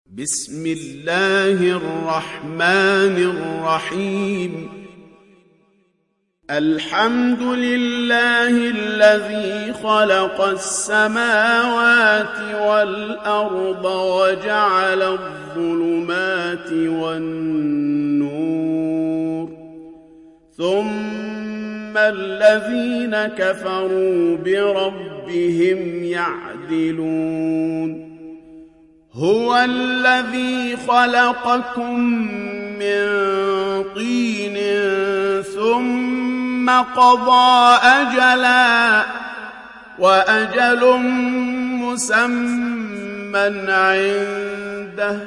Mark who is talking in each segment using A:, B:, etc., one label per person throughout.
A: بسم الله الرحمن الرحيم. الحمد لله الذي خلق السماوات والأرض وجعل الظلمات والنور، ثم الذين كفروا بربهم يعدلون. هو الذي خلقكم من طين ثم قضى أجلا وأجل مسمى عنده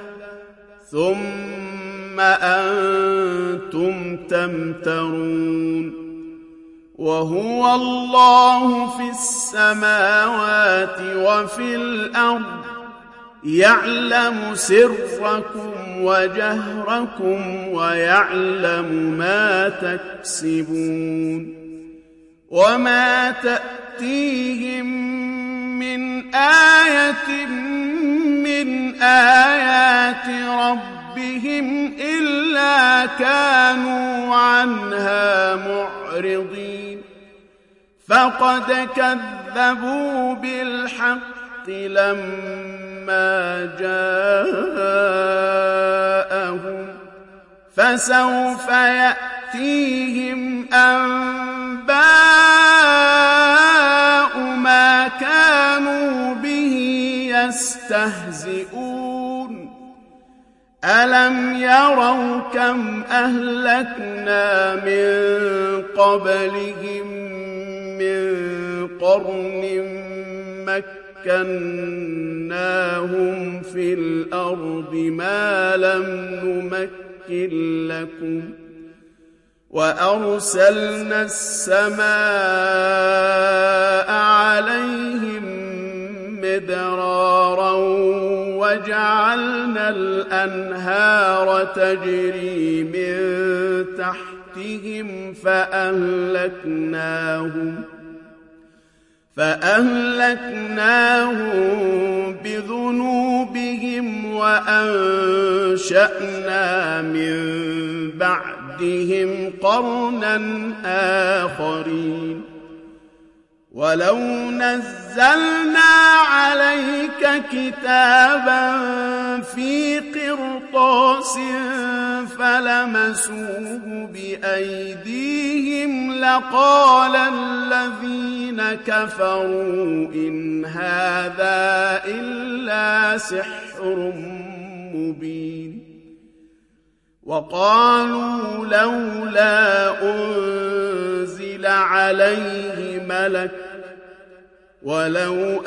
A: ثم أنتم تمترون. وهو الله في السماوات وفي الأرض، يعلم سركم وجهركم ويعلم ما تكسبون. وما تأتيهم من آية من آيات ربهم إلا كانوا عنها معرضين. فقد كذبوا بالحق لما جاءهم، فسوف يأتيهم أنباء ما كانوا به يستهزئون. ألم يروا كم أهلكنا من قبلهم من قرن مكناهم في الأرض ما لم نمكن لكم، وأرسلنا السماء عليهم مدرارا وجعلنا الأنهار تجري من تحتهم فأهلكناهم بذنوبهم وأنشأنا من بعدهم قرنا آخرين. ولو نزلنا عليك كتابا في قرطاس فلمسوه بأيديهم لقال الذين كفروا إن هذا إلا سحر مبين. وقالوا لولا أنزل عليه ملك، ولو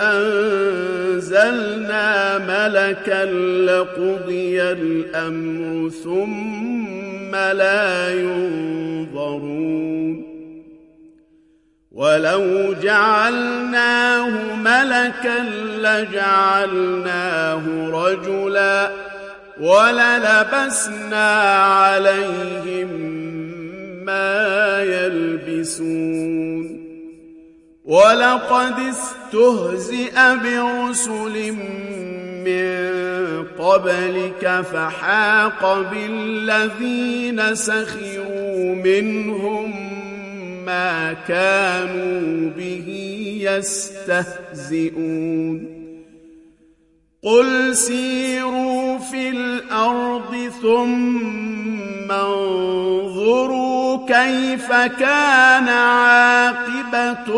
A: أنزلنا ملكا لقضي الأمر ثم لا ينظرون. ولو جعلناه ملكا لجعلناه رجلا وللبسنا عليهم ما يلبسون. ولقد استهزئ برسل من قبلك فحاق بالذين سخروا منهم ما كانوا به يستهزئون. قل سيروا في الأرض ثم انظروا كيف كان عاقبة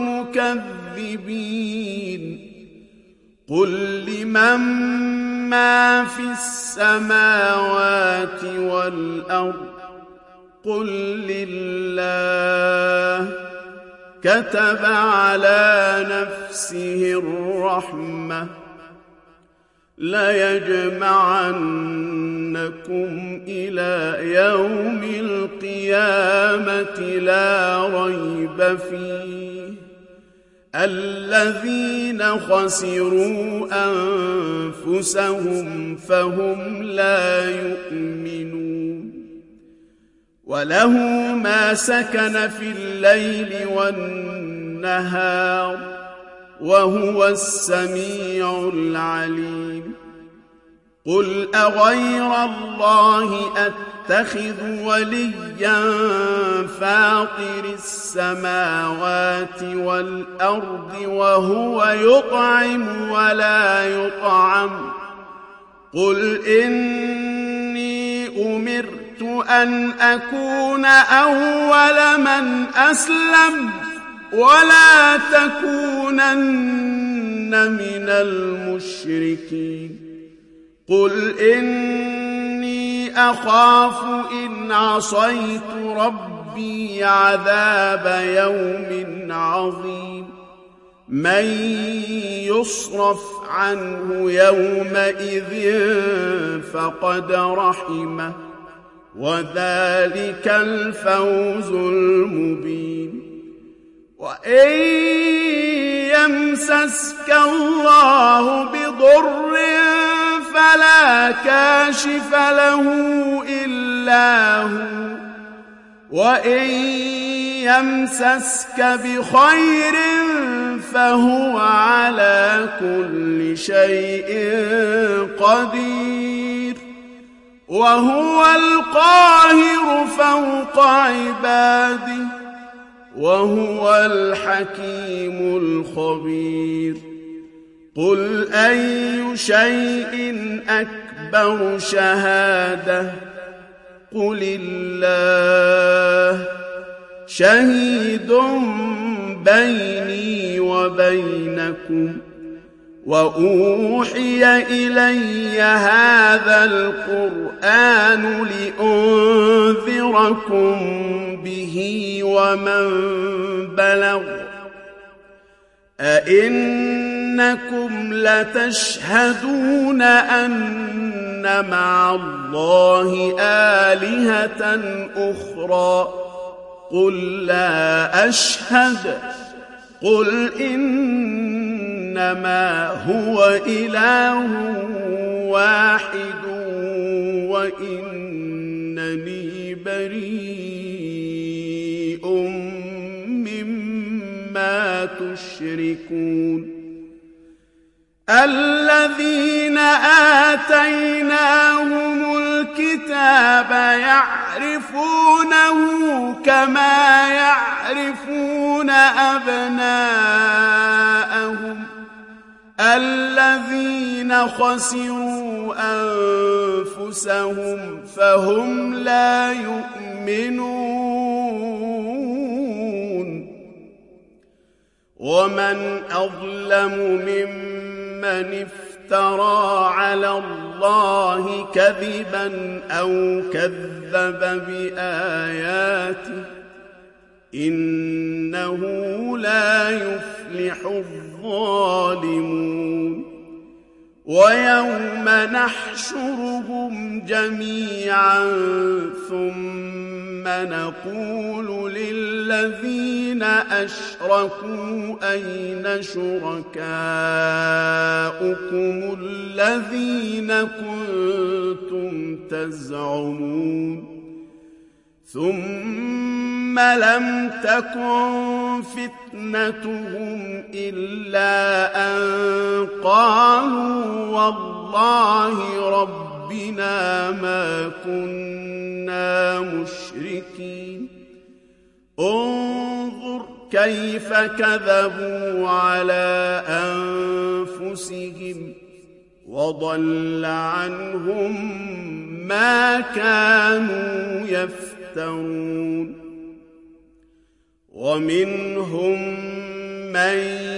A: المكذبين. قل لمن ما في السماوات والأرض، قل لله. كتب على نفسه الرحمة ليجمعنكم إلى يوم القيامة لا ريب فيه، الذين خسروا أنفسهم فهم لا يؤمنون. وله ما سكن في الليل والنهار وهو السميع العليم. قل أغير الله أتخذ وليا فاطر السماوات والأرض وهو يطعم ولا يطعم قل إني أمرت أن أكون أول من أسلم ولا تكونن من المشركين قل إني أخاف إن عصيت ربي عذاب يوم عظيم من يصرف عنه يومئذ فقد رحمه وذلك الفوز المبين وإن يمسسك الله بضر فلا كاشف له إلا هو وإن يمسسك بخير فهو على كل شيء قدير وهو القاهر فوق عباده وهو الحكيم الخبير قل أي شيء أكبر شهادة قل الله شهيد بيني وبينكم وأوحي إلي هذا القرآن لأنذركم به ومن بلغ أئنكم لتشهدون أن مع الله آلهة أخرى قل لا أشهد قل إنما هو إله واحد وإنني بريء مما تشركون الذين آتيناهم الكتاب يعرفونه كما يعرفون أبناءهم الذين خسروا أنفسهم فهم لا يؤمنون ومن أظلم ممن افترى على الله كذبا أو كذب بآياته إنه لا يفلح الظالمون ويوم نحشرهم جميعا ثم نقول للذين أشركوا أين شركاؤكم الذين كنتم تزعمون ثم لم تكن فتنتهم إلا أن قالوا والله ربنا ما كنا مشركين انظر كيف كذبوا على أنفسهم وضل عنهم ما كانوا يفترون ومنهم من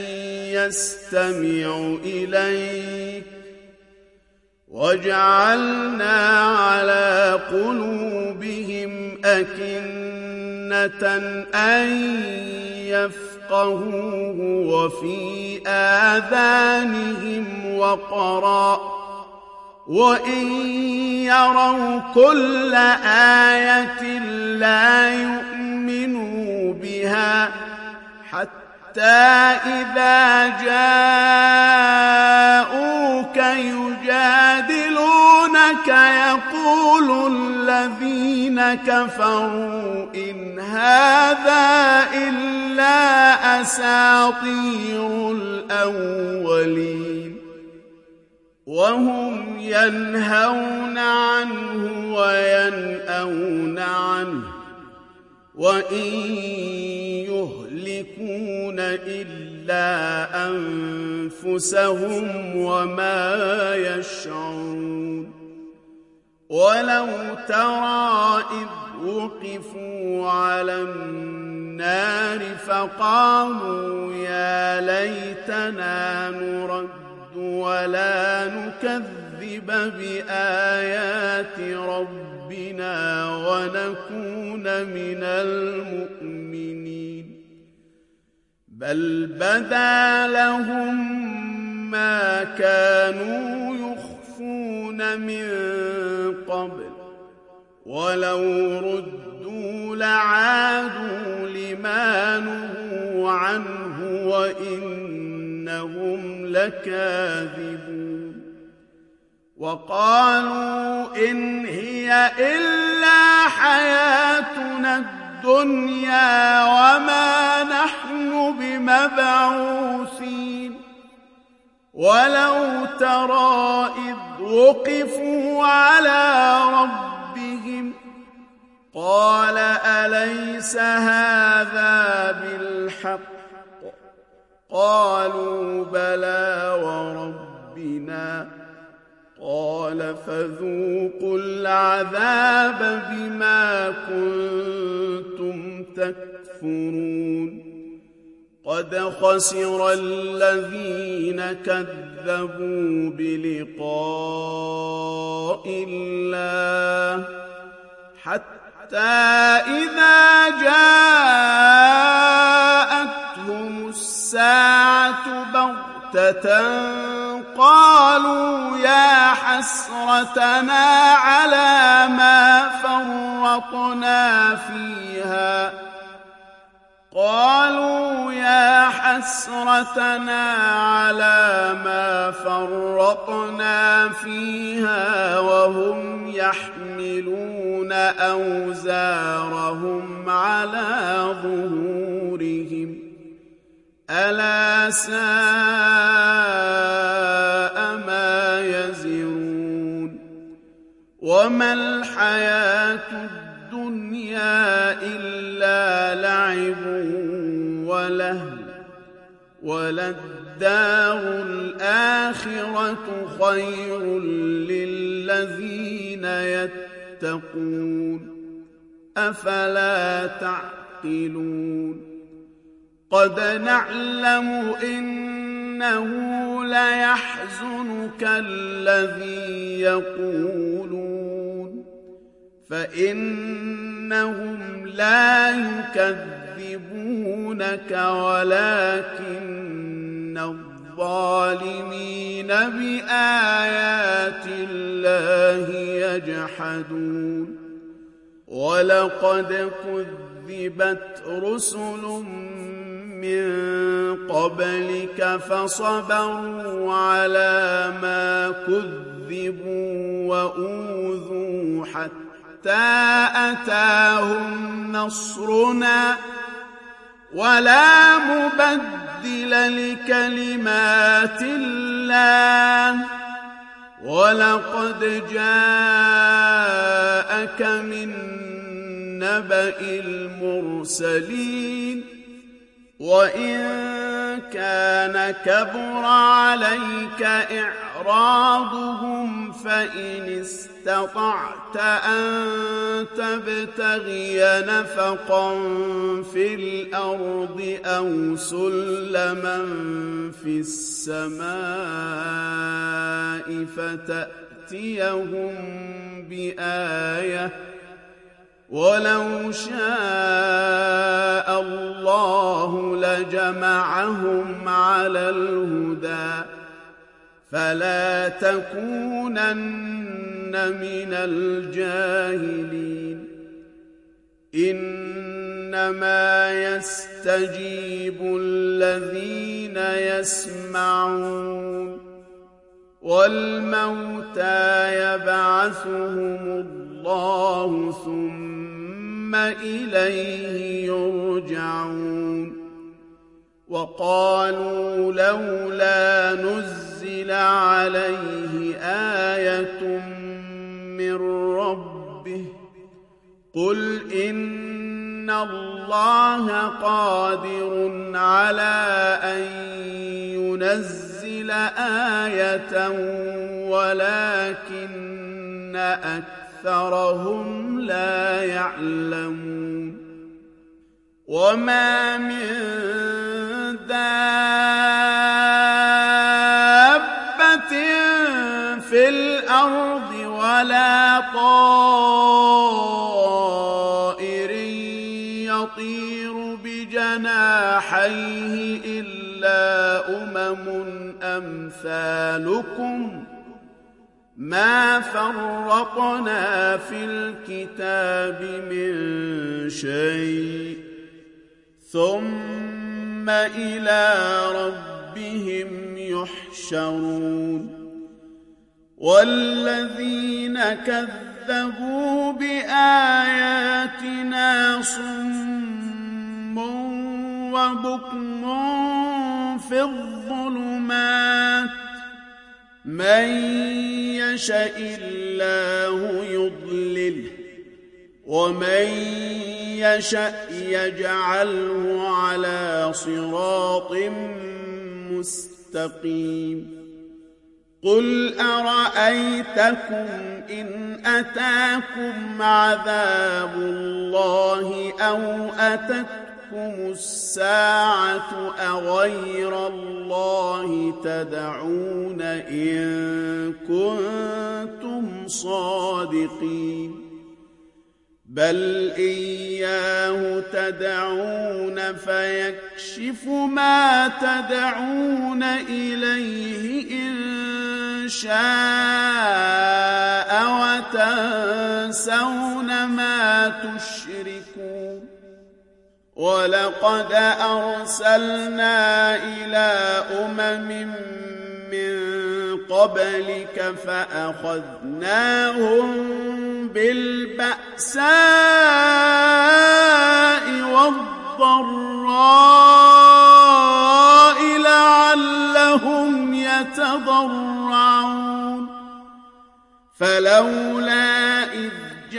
A: يستمع إليك وجعلنا على قلوبهم أكنة أن يفقهوه وفي آذانهم وقرا وإن يروا كل آية لا يؤمنوا بها حتى إذا جاءوك يجادلونك يقول الذين كفروا إن هذا إلا أساطير الأولين وهم ينهون عنه وينأون عنه وإن يهلكون إلا أنفسهم وما يشعرون ولو ترى إذ وقفوا على النار فقالوا يا ليتنا نرد ولا نكذب بآيات ربنا ونكون من المؤمنين بل بدا لهم ما كانوا يخفون من قبل ولو ردوا لعادوا لما نهوا عنه وإنهم لكاذبون وقالوا إن هي إلا حياتنا الدنيا وما نحن بمبعوثين ولو ترى إذ وقفوا على ربهم قال أليس هذا بالحق قالوا بلى وربنا قال فذوقوا العذاب بما كنتم تكفرون قد خسر الذين كذبوا بلقاء الله حتى إذا جاءتهم الساعة بغتة قالوا يا حسرتنا على ما فرطنا فيها وهم يحملون أوزارهم على ظهورهم ألا ساء ما يزرون وما الحياة الدنيا إلا لعب ولهو وللدار الآخرة خير للذين يتقون أفلا تعقلون قد نعلم إنه ليحزنك الذي يقولون فإنهم لا يكذبونك ولكن الظالمين بآيات الله يجحدون ولقد كذبت رسل من قبلك فصبروا على ما كذبوا وأوذوا حتى أتاهم نصرنا ولا مبدل لكلمات الله ولقد جاءك من نبأ المرسلين وإن كان كبر عليك إعراضهم فإن استطعت أن تبتغي نفقا في الأرض أو سلما في السماء فتأتيهم بآية ولو شاء الله لجمعهم على الهدى فلا تكونن من الجاهلين إنما يستجيب الذين يسمعون والموتى يبعثهم الله ثم إليه يرجعون وقالوا لولا نزل ينزل عليه آية من ربه قل إن الله قادر على أن ينزل آية ولكن أكثرهم لا يعلمون وما من دابة في الأرض ولا طائر يطير بجناحيه إلا أمثالكم ما فرطنا في الكتاب من شيء ثم إلى ربهم يحشرون والذين كذبوا بآياتنا صم وبكم في الظلمات من يشاء الله يضلله ومن يشاء يجعله على صراط مستقيم قل أرأيتكم إن أتاكم عذاب الله أو أتتكم الساعة أغير الله تدعون إن كنتم صادقين بل إياه تدعون فيكشف ما تدعون إليه إن شاء وتنسون ما تشركون ولقد أرسلنا إلى من قبلك فأخذناهم بالبأساء والضراء لعلهم يتضرعون فلولا إذ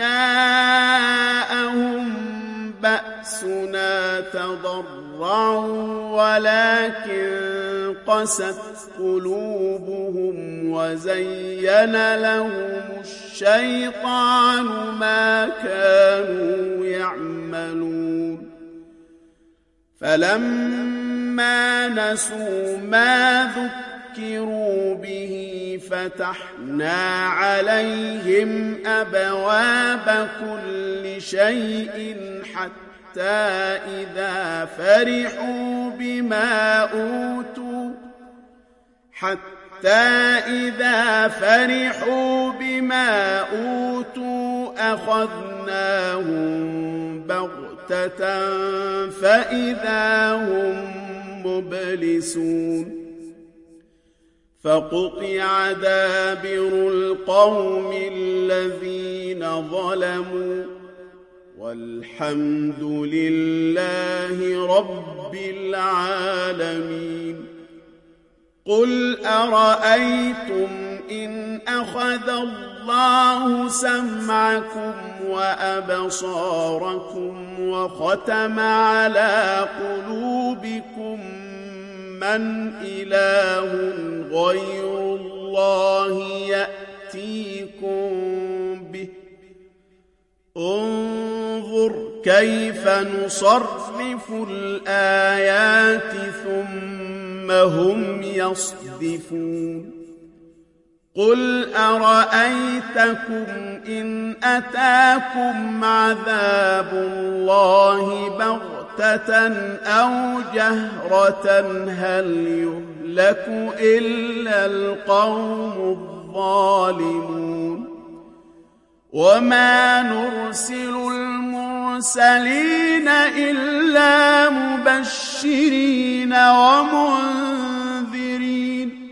A: جاءهم بأسنا تضرعوا ولكن قست قلوبهم وزين لهم الشيطان ما كانوا يعملون فلما نسوا ما ذكروا به فتحنا عليهم أبواب كل شيء حتى إذا فرحوا بما أوتوا أخذناهم بغتة فإذا هم مبلسون فقطع دابر القوم الذين ظلموا والحمد لله رب العالمين قل أرأيتم إن أخذ الله سمعكم وأبصاركم وختم على قلوبكم من إله غير الله يأتيكم به انظر كيف نصرف الآيات ثم هم يصدفون قل أرأيتكم إن أتاكم عذاب الله بغتة أو جهرة هل يهلك إلا القوم الظالمون وما نرسل المرسلين إلا مبشرين ومنذرين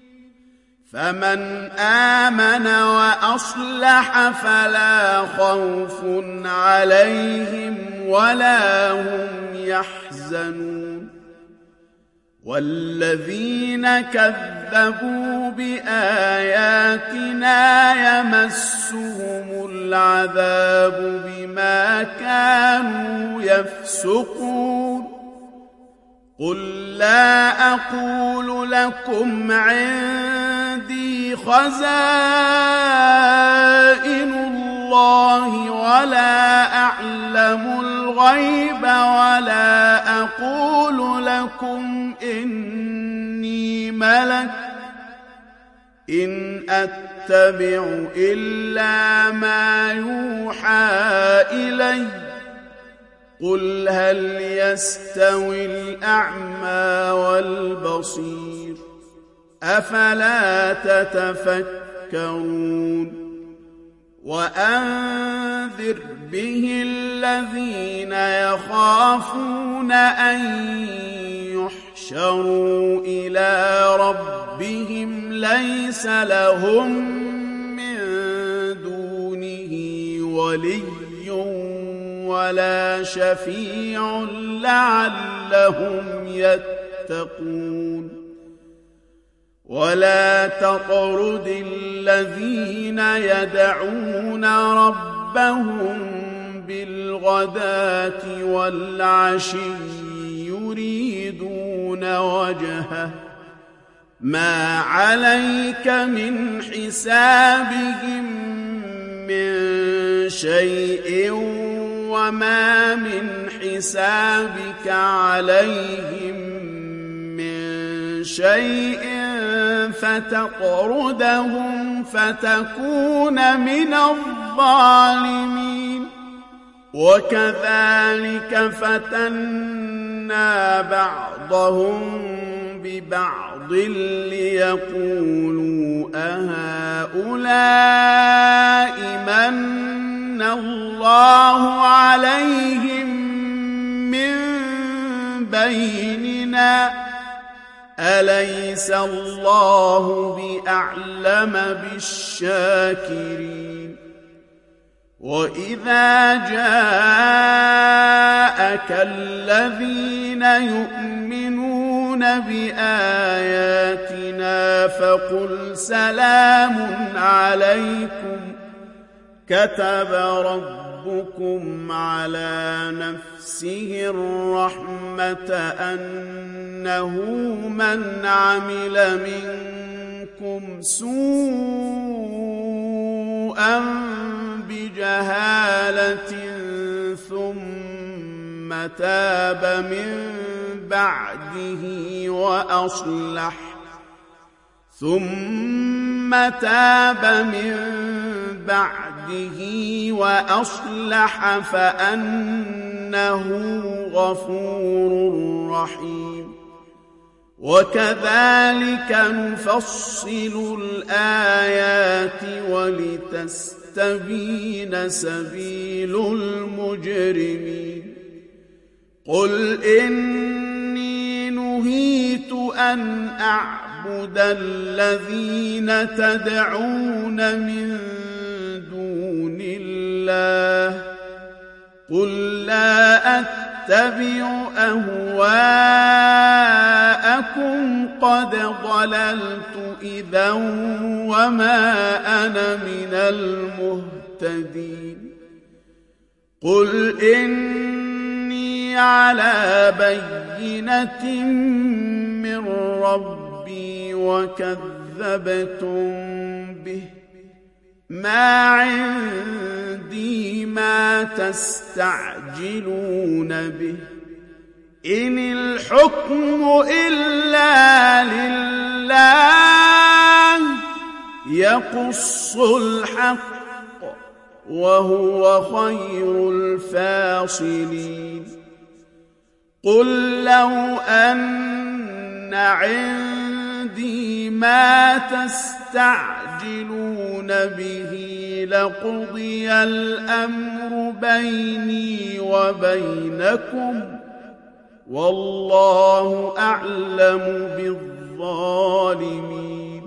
A: فمن آمن وأصلح فلا خوف عليهم ولا هم يحزنون والذين كذبوا بآياتنا يمسهم العذاب بما كانوا يفسقون قل لا أقول لكم عندي خزائن الله ولا أعلم الغيب ولا أقول لكم إني ملك إن أتبع إلا ما يوحى إلي قل هل يستوي الأعمى والبصير أفلا تتفكرون وأنذر به الذين يخافون أن يحشروا إلى ربهم ليس لهم من دونه ولي ولا شفيع لعلهم يتقون ولا تطرد الذين يدعون ربهم بالغداة والعشي يريدون وجهه ما عليك من حسابهم من شيء وما من حسابك عليهم من شيء فتطردهم فتكون من الظالمين وكذلك فتنا بعضهم ببعض ليقولوا أهؤلاء من الله عليهم من بيننا أليس الله بأعلم بالشاكرين وإذا جاءك الذين يؤمنون بآياتنا فقل سلام عليكم كتب ربكم على نفسه الرحمة أنه من عمل منكم سوءا بجهالة ثم تاب من بعده وأصلح فأنه غفور رحيم وكذلك نفصل الآيات ولتستبين سبيل المجرمين قل إني نهيت أن أعبد الذين تدعون من دون الله قل لا أتبع أهواءكم قد ضللت إذا وما أنا من المهتدين قل إني على بينة من ربي وكذبتم به ما عندي ما تستعجلون به إن الحكم إلا لله يقص الحق وهو خير الفاصلين قل لو أن عندي ما تستعجلون به لقضي الأمر بيني وبينكم والله أعلم بالظالمين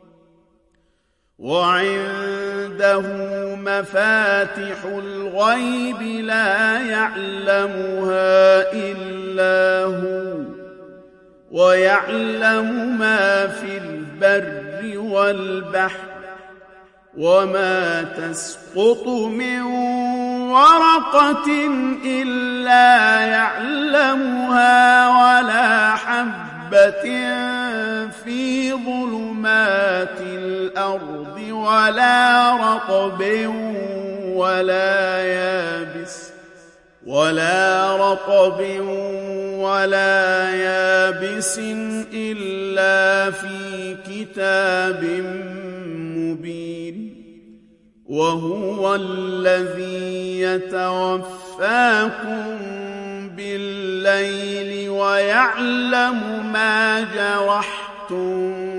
A: وعنده مفاتح الغيب لا يعلمها إلا هو ويعلم ما في البر والبحر وما تسقط من ورقة إلا يعلمها ولا حبة في ظلمات الأرض ولا رطب ولا يابس إلا في كتاب مبين وهو الذي يتوفاكم بالليل ويعلم ما جرحتم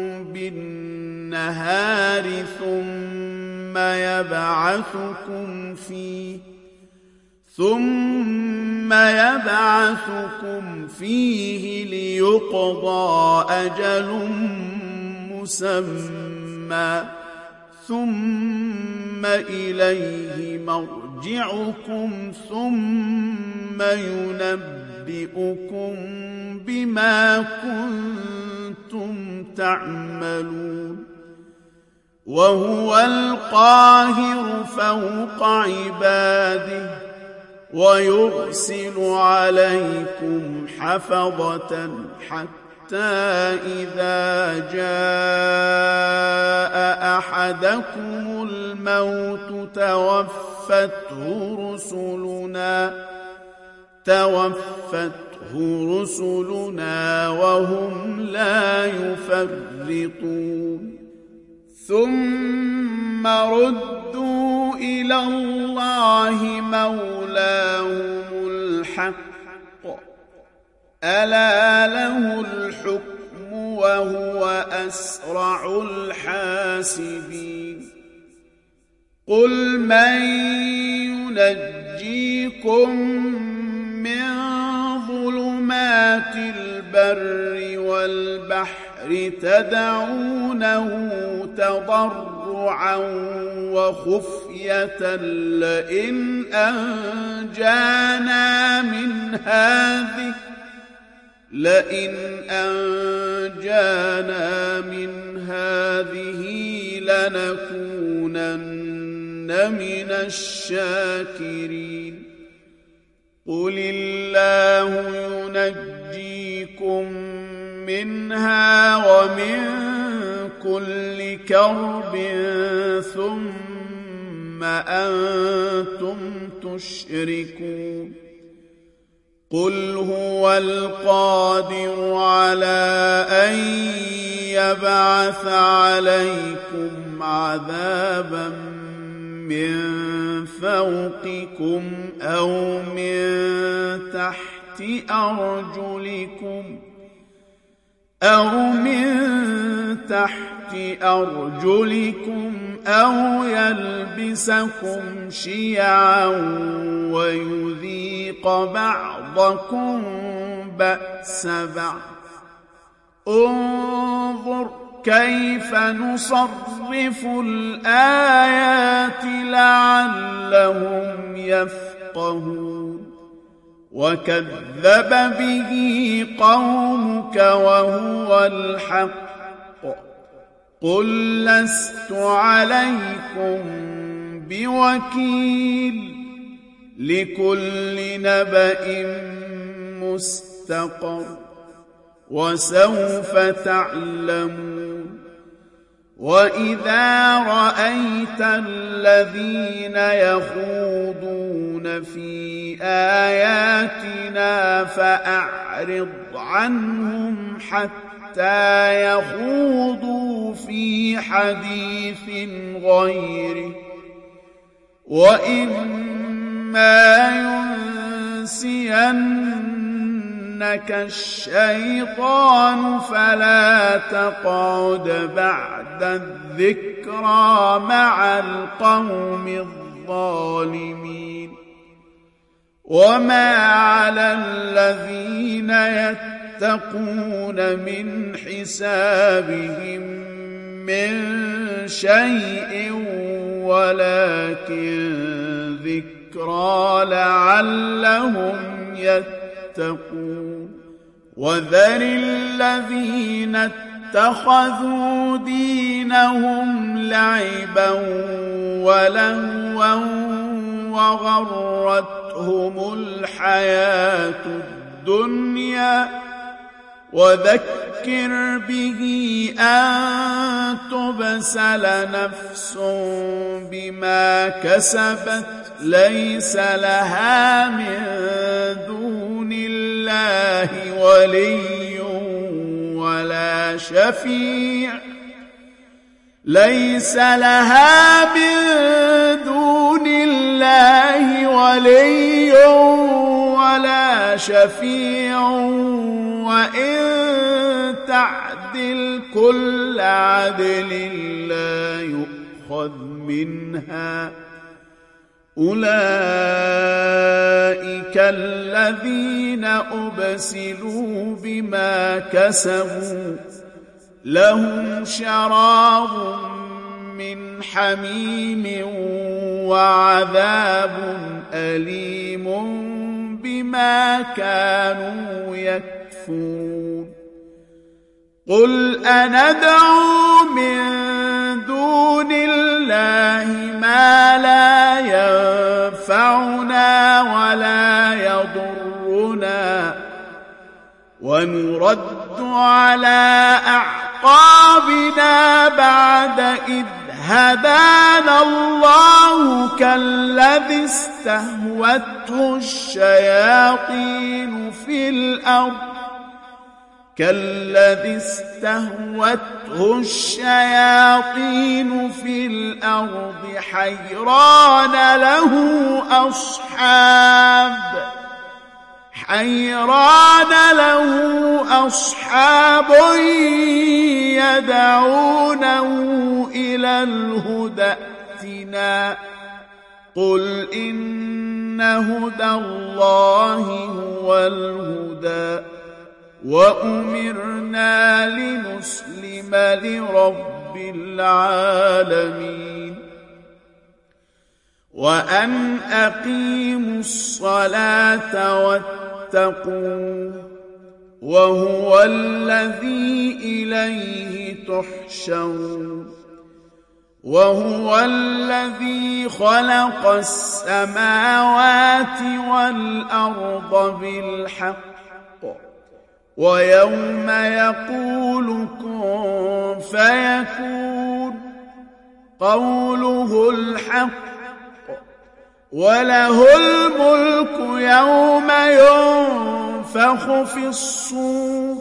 A: بالنهار ثم يبعثكم فيه ليقضى أجل مسمى ثم إليه مرجعكم ثم ينبئكم بما كنتم تعملون وهو القاهر فوق عباده ويرسل عليكم حفظة حتى إذا جاء أحدكم الموت توفته رسلنا وهم لا يفرطون ثم ردوا إلى الله مولاهم الحق ألا له الحكم وهو أسرع الحاسبين قل من ينجيكم من ظلمات البر والبحر تدعونه تضرعا وخفية لئن أنجانا من هذه لنكونن من الشاكرين قل الله ينجيكم منها ومن كل كرب ثم أنتم تشركون قل هو القادر على أن يبعث عليكم عذابا من فوقكم أو من تحت أرجلكم أو يلبسكم شيعا ويذيق بعضكم بأس بعض انظر كيف نصرف الآيات لعلهم يفقهون وكذب به قومك وهو الحق قل لست عليكم بوكيل لكل نبأ مستقر وسوف تعلمون وإذا رأيت الذين يخوضون في آياتنا فأعرض عنهم حتى يخوضوا في حديث غيره وإما ينسينك الشيطان فلا تقعد بعد الذكرى مع القوم الظالمين وما على الذين يتقون من حسابهم من شيء ولكن ذكرى لعلهم يتقون وذر الذين اتخذوا دينهم لعبا ولهوا وغرتهم الحياة الدنيا وذكر به أن تبسل نفس بما كسبت ليس لها من دون الله ولي ولا شفيع ليس لها من دون الله ولي ولا شفيع وإن تعدل كل عدل لا يؤخذ منها أولئك الذين أبسلوا بما كسبوا لهم شراب من حميم وعذاب أليم بما كانوا يكفرون قل أندعو من دون الله ما لا ينفعنا ولا يضرنا ونرد على أعقابنا بعد إذ هدانا الله كالذي استهوته الشياطين في الأرض حيران له أصحاب يدعونه إلى الهدى ائتنا قل إن هدى الله هو الهدى وأمرنا لنسلم لرب العالمين وأن أقيموا الصلاة واتقوه وهو الذي إليه تحشرون وهو الذي خلق السماوات والأرض بالحق ويوم يقول كن فيكون قوله الحق وله الملك يوم ينفخ في الصور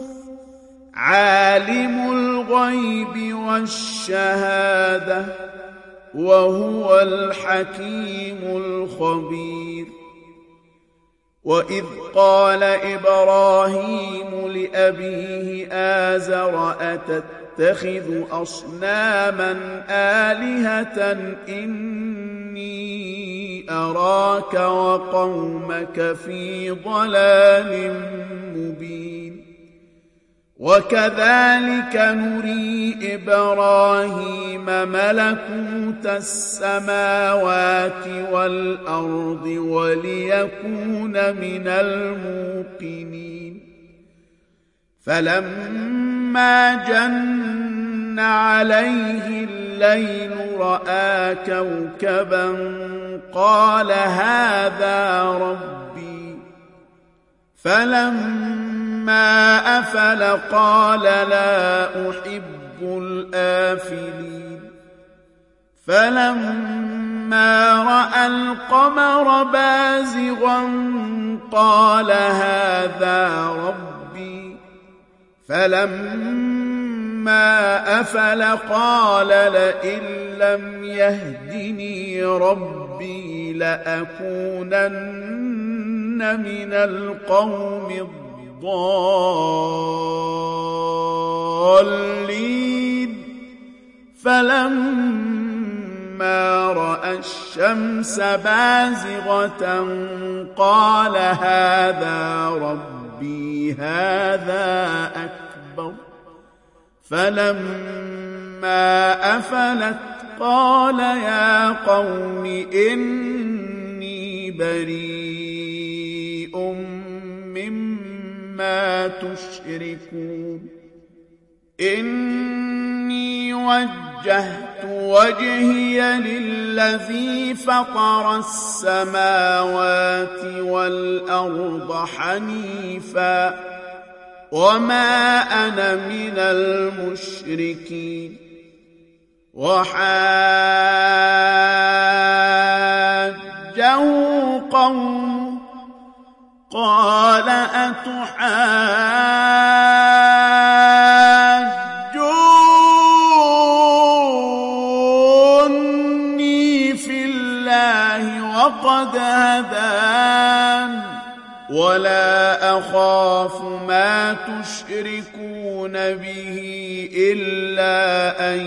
A: عالم الغيب والشهادة وهو الحكيم الخبير وإذ قال إبراهيم لأبيه آزر أتتخذ أصناما آلهة إني أراك وقومك في ضلال مبين وكذلك نري إبراهيم ملكوت السماوات والأرض وليكون من الموقنين فلما جن عليه الليل رأى كوكبا قال هذا ربي فلما أفل قال لا أحب الآفلين فلما رأى القمر بازغا قال هذا ربي فلما أفل قال لئن لم يهدني ربي لأكونن من القوم الضالين فلما رأى الشمس بازغة قال هذا ربي هذا أكبر فلما أفلت قال يا قوم إني بريء مما ما تشركون إني وجهت وجهي للذي فطر السماوات والأرض حنيفا وما أنا من المشركين وحاجه قومه قال أتحاجوني في الله وقد هدان ولا أخاف ما تشركون به إلا أن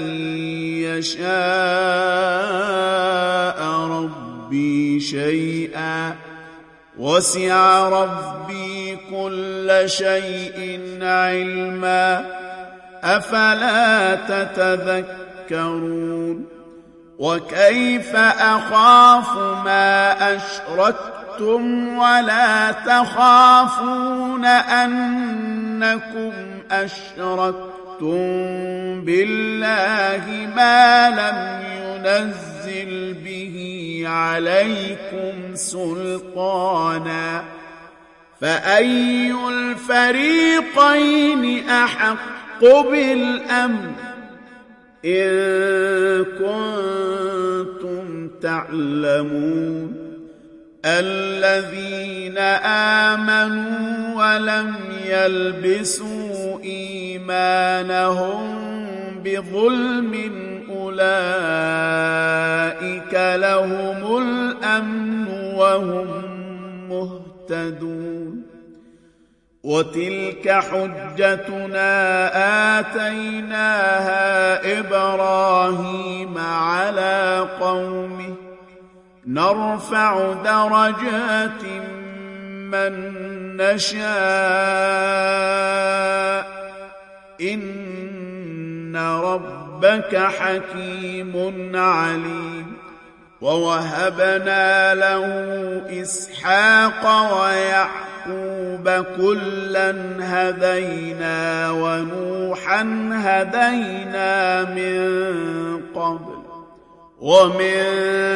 A: يشاء ربي شيئا وسع ربي كل شيء علما أفلا تتذكرون وكيف أخاف ما أشركتم ولا تخافون أنكم أشركتم بالله ما لم ينزل به عليكم سلطانا فأي الفريقين أحق بالأمن إن كنتم تعلمون الذين آمنوا ولم يلبسوا إيمانهم بظلم أولئك لهم الأمن وهم مهتدون وتلك حجتنا آتيناها إبراهيم على قومه نرفع درجات من نشاء إن ربك حكيم عليم ووهبنا له إسحاق ويعقوب كلا هدينا ونوحا هدينا من قبل ومن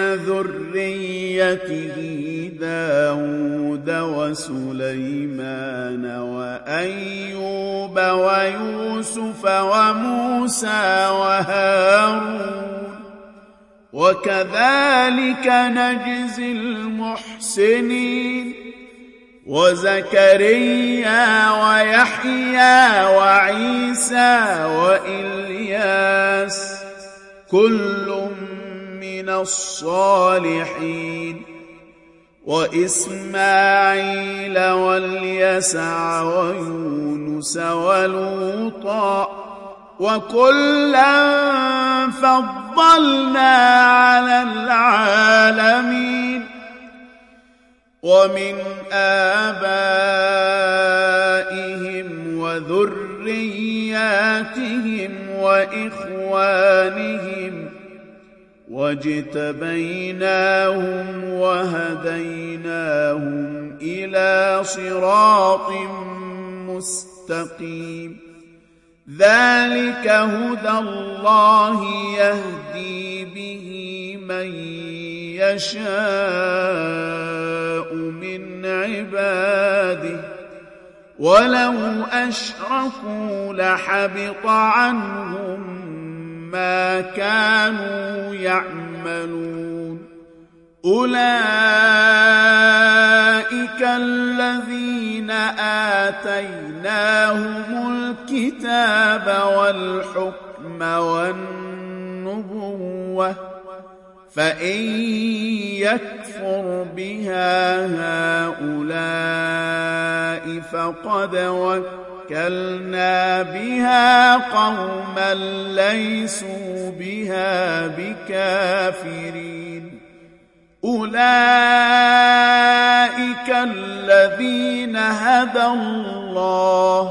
A: ذريته داود وسليمان وأيوب ويوسف وموسى وهارون وكذلك نجزي المحسنين وزكريا ويحيى وعيسى وإلياس كل من الصالحين وإسماعيل واليسع ويونس ولوطا وكلا فضلنا على العالمين ومن آبائهم وذرياتهم وإخوانهم واجتبيناهم وهديناهم إلى صراط مستقيم ذلك هدى الله يهدي به من يشاء من عباده ولو أشركوا لحبط عنهم ما كانوا يعملون أولئك الذين آتيناهم الكتاب والحكم والنبوة فإن يكفر بها هؤلاء فقد وكلنا بها قوما ليسوا بها بكافرين أولئك الذين هدى الله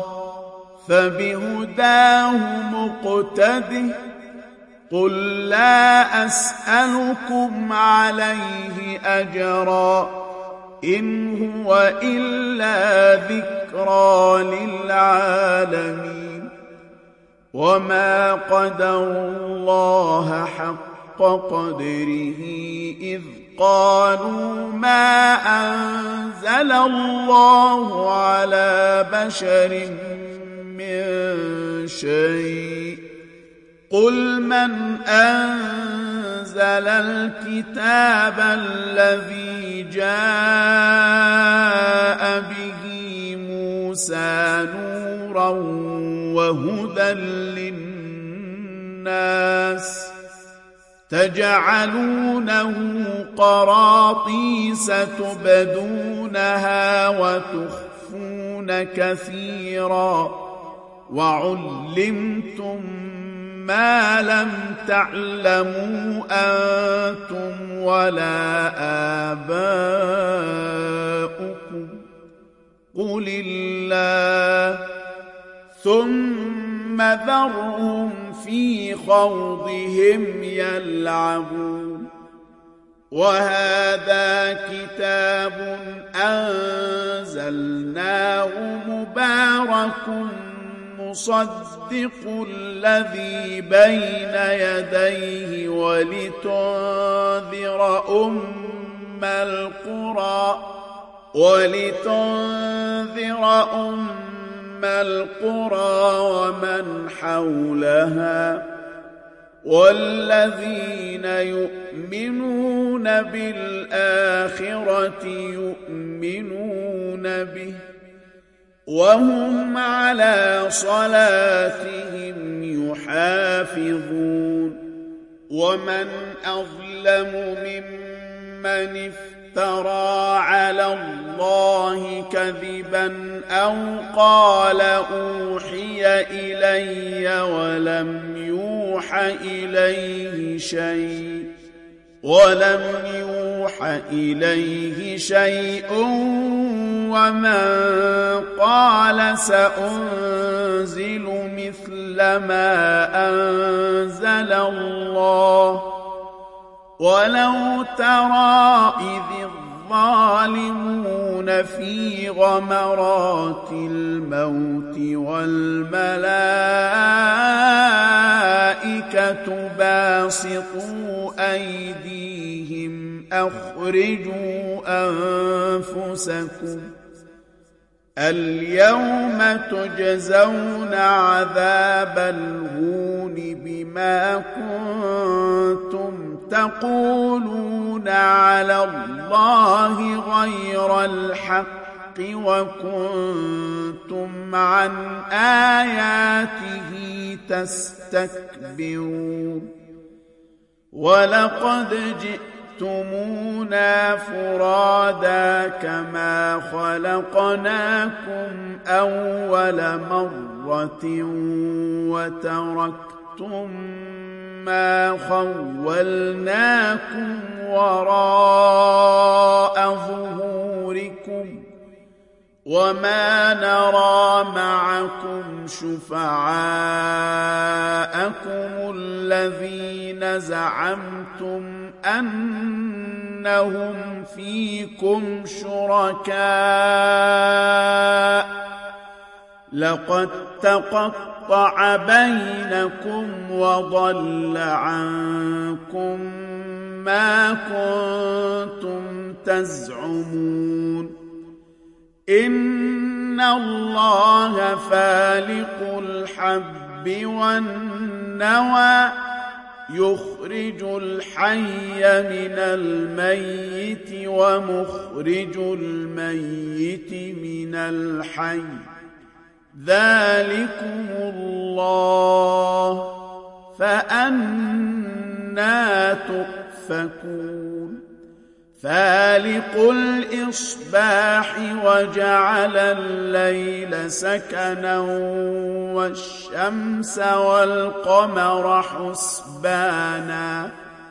A: فبهداه مقتده قل لا أسألكم عليه أجرا إن هو إلا ذكرى للعالمين وما قدروا الله حق قدره إذ قالوا ما أنزل الله على بشر من شيء قل من أنزل الكتاب الذي جاء به موسى نورا وهدى للناس تجعلونه قراطيس تبدونها وتخفون كثيرا وعلمتم ما لم تعلموا أنتم ولا آباؤكم قل الله ثم ذرهم في خوضهم يلعبون وهذا كتاب أنزلناه مبارك مصدق الذي بين يديه ولتنذر أم القرى ومن حولها والذين يؤمنون بالآخرة يؤمنون به وهم على صلاتهم يحافظون ومن أظلم ممن افترى على الله كذبا أو قال أوحي إلي ولم يوح إليه شيء ومن قال سأنزل مثل ما أنزل الله ولو ترى إذ الظالمون في غمرات الموت والملائكة باسطوا أيديهم أخرجوا أنفسكم اليوم تجزون عذاب الهون بما كنتم تقولون على الله غير الحق وكنتم عن آياته تستكبرون ولقد جئتمونا فرادا كما خلقناكم أول مرة وتركتم ما خولناكم وراء ظهوركم وما نرى معكم شفعاءكم الذين زعمتم أنهم فيكم شركاء لقد تقطع بينكم وضل عنكم ما كنتم تزعمون إن الله فالق الحب والنوى يخرج الحي من الميت ومخرج الميت من الحي ذلكم الله فأنى تؤفكون فالق الإصباح وجعل الليل سكنا والشمس والقمر حسبانا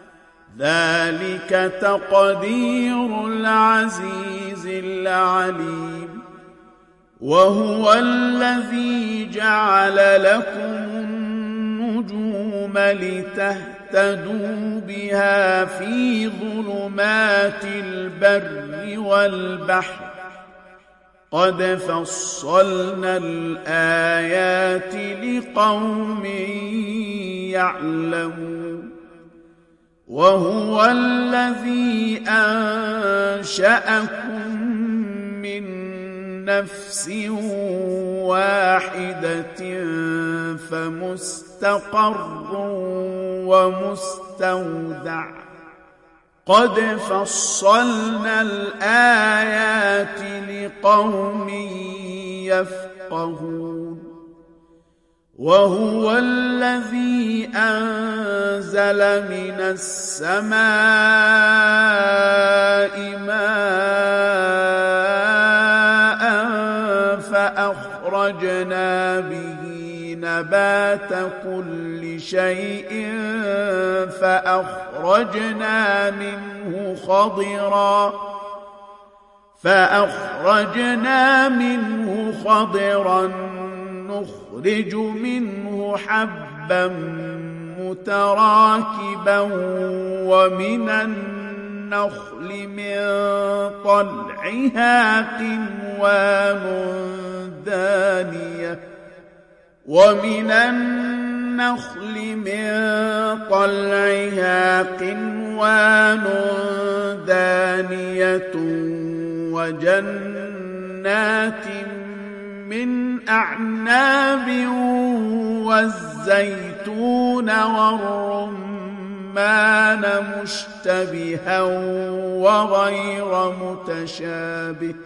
A: ذلك تقدير العزيز العليم وهو الذي جعل لكم النجوم لتهتدوا لتهتدوا بها في ظلمات البر والبحر قد فصلنا الآيات لقوم يعلمون وهو الذي أنشأكم من نفس واحدة فمستقر ومستودع قد فصلنا الآيات لقوم يفقهون وهو الذي أنزل من السماء ماء فأخرجنا به نبات كل شيء فأخرجنا منه خضرا نخرج منه حبا متراكبا ومن النخل من طلعها قنوان دانية وجنات من أعناب والزيتون والرمان مشتبها وغير متشابه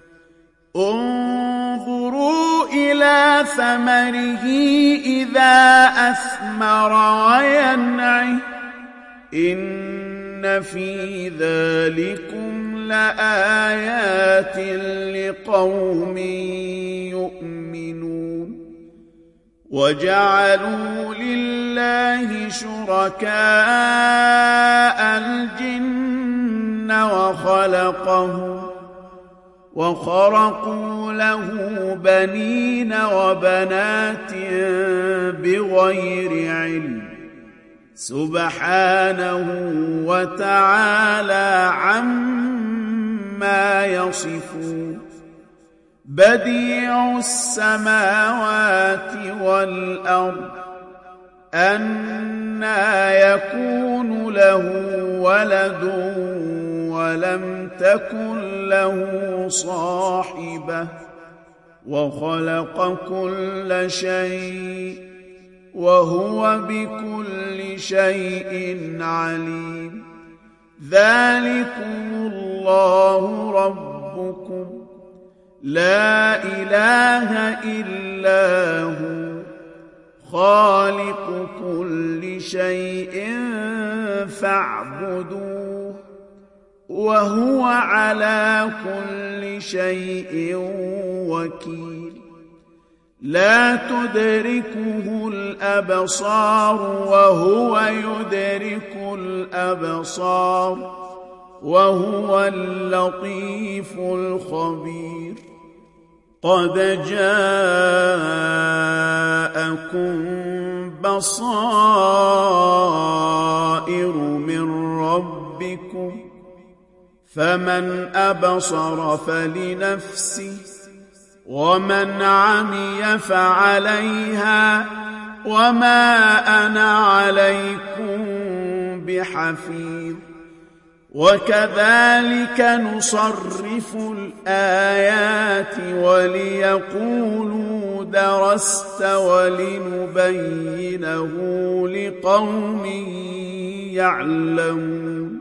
A: انظروا إلى ثمره إذا أثمر وينعه إن في ذلكم لآيات لقوم يؤمنون وجعلوا لله شركاء الجن وخرقوا له بنين وبنات بغير علم سبحانه وتعالى عما يصفون بديع السماوات والأرض أنى يكون له ولد ولم تكن له صاحبة وخلق كل شيء وهو بكل شيء عليم ذلكم الله ربكم لا إله إلا هو خالق كل شيء فاعبدوه وهو على كل شيء وكيل لا تدركه الأبصار وهو يدرك الأبصار وهو اللطيف الخبير قد جاءكم بصائر من ربكم فمن أبصر فلنفسه ومن عمي فعليها وما أنا عليكم بحفيظ وكذلك نصرف الآيات وليقولوا درست ولنبينه لقوم يعلمون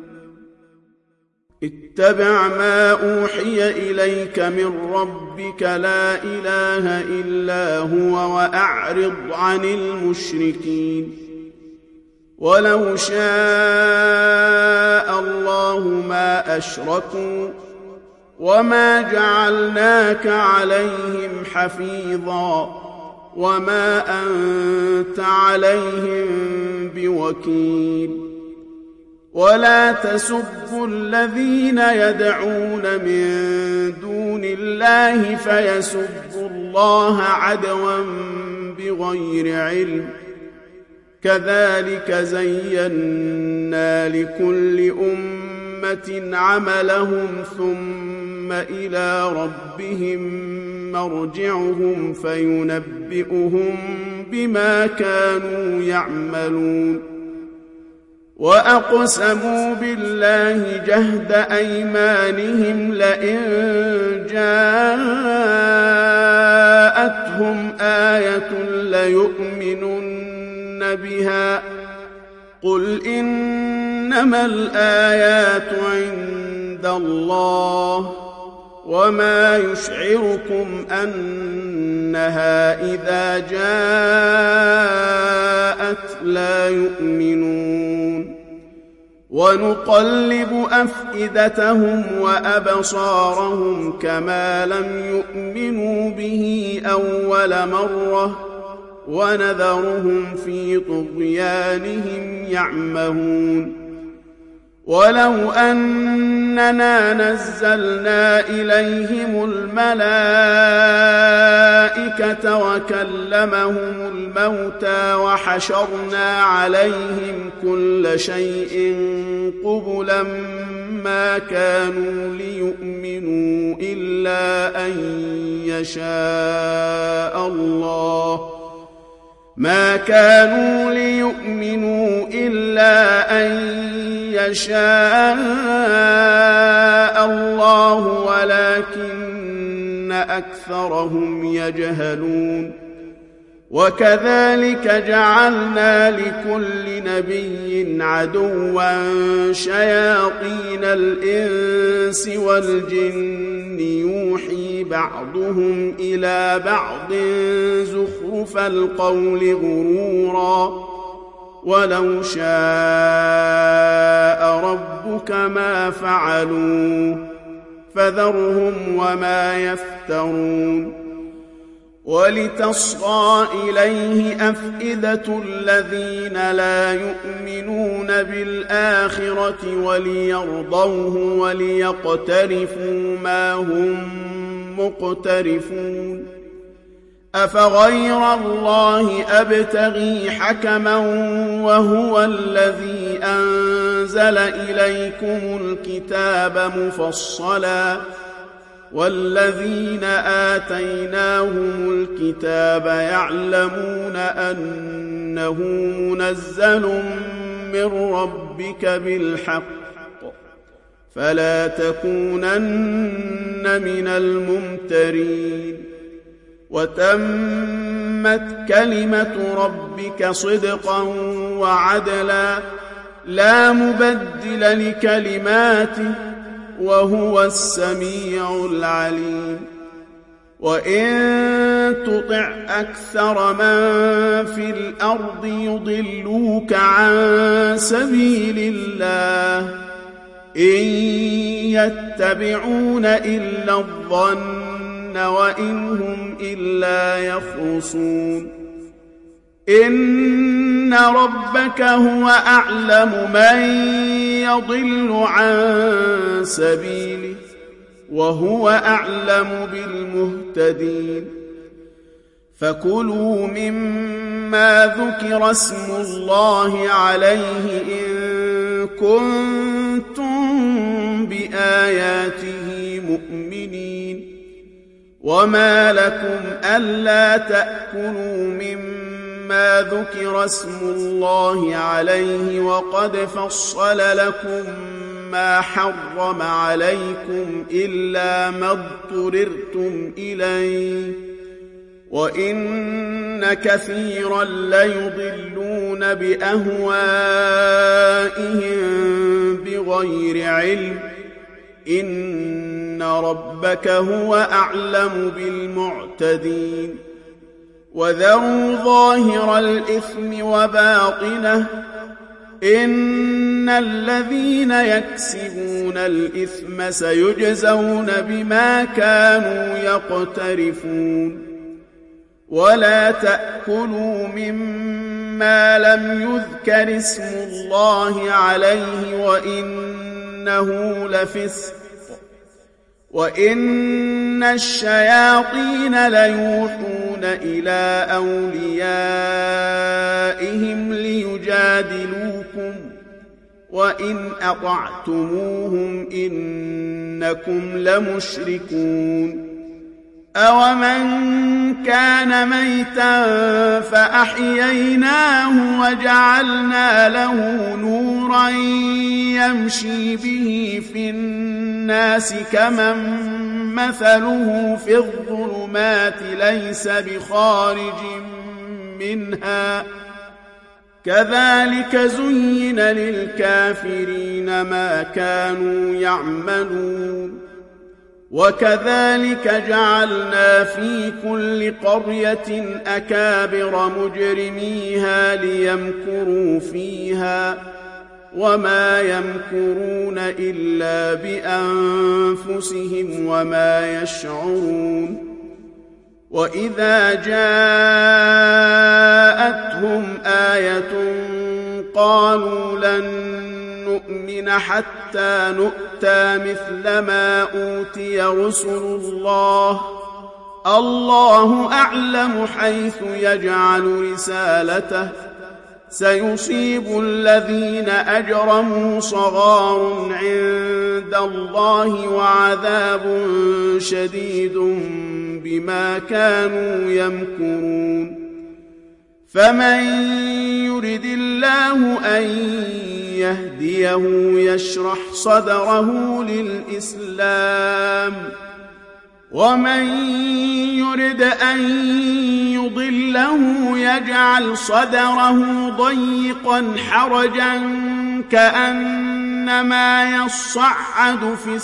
A: اتبع ما أوحي إليك من ربك لا إله إلا هو وأعرض عن المشركين ولو شاء الله ما أشركوا وما جعلناك عليهم حفيظا وما أنت عليهم بوكيل ولا تسبوا الذين يدعون من دون الله فيسبوا الله عدوا بغير علم كذلك زينا لكل أمة عملهم ثم إلى ربهم مرجعهم فينبئهم بما كانوا يعملون وأقسموا بالله جهد أيمانهم لئن جاءتهم آية ليؤمنن بها قل إنما الآيات عند الله وما يشعركم أنها إذا جاءت لا يؤمنون ونقلب أفئدتهم وأبصارهم كما لم يؤمنوا به أول مرة ونذرهم في طغيانهم يعمهون ولو أننا نزلنا إليهم الملائكة وكلمهم الموتى وحشرنا عليهم كل شيء قبلا ما كانوا ليؤمنوا إلا أن يشاء الله ولكن أكثرهم يجهلون وكذلك جعلنا لكل نبي عدوا شياطين الإنس والجن يوحي بعضهم إلى بعض زخرف القول غرورا ولو شاء ربك ما فعلوه فذرهم وما يفترون ولتصغى إليه أفئدة الذين لا يؤمنون بالآخرة وليرضوه وليقترفوا ما هم مقترفون أفغير الله أبتغي حكما وهو الذي أنزل إليكم الكتاب مفصلا والذين آتيناهم الكتاب يعلمون أنه منزل من ربك بالحق فلا تكونن من الممترين وتمت كلمة ربك صدقا وعدلا لا مبدل لكلماته وهو السميع العليم وإن تطع أكثر من في الأرض يضلوك عن سبيل الله إن يتبعون إلا الظن وإن هم إلا يخرصون إن ربك هو أعلم من يضل عن سبيله وهو أعلم بالمهتدين فكلوا مما ذكر اسم الله عليه إن كنتم بآياته مؤمنين وما لكم ألا تأكلوا مما ذكر اسم الله عليه وقد فصل لكم ما حرم عليكم إلا ما اضطررتم إليه وإن كثيرا ليضلون بأهوائهم بغير علم إن ربك هو أعلم بالمعتدين وذروا ظاهر الإثم وباطنه إن الذين يكسبون الإثم سيجزون بما كانوا يقترفون ولا تأكلوا مما لم يذكر اسم الله عليه وإنه لفسق وإن الشياطين ليوحون إلى أوليائهم ليجادلوكم وإن أطعتموهم إنكم لمشركون أومن كان ميتا فأحييناه وجعلنا له نورا يمشي به في الناس كمن مثله في الظلمات ليس بخارج منها كذلك زين للكافرين ما كانوا يعملون وكذلك جعلنا في كل قرية أكابر مجرميها ليمكروا فيها وما يمكرون إلا بأنفسهم وما يشعرون وإذا جاءتهم آية قالوا لن نؤمن حتى نؤتى مثل ما أوتي رسل الله أعلم حيث يجعل رسالته سيصيب الذين أجرموا صغار عند الله وعذاب شديد بما كانوا يمكرون فمن يرد الله أن يهديه يشرح صدره للإسلام ومن يرد أن يضله يجعل صدره ضيقا حرجا كأنما يصعد في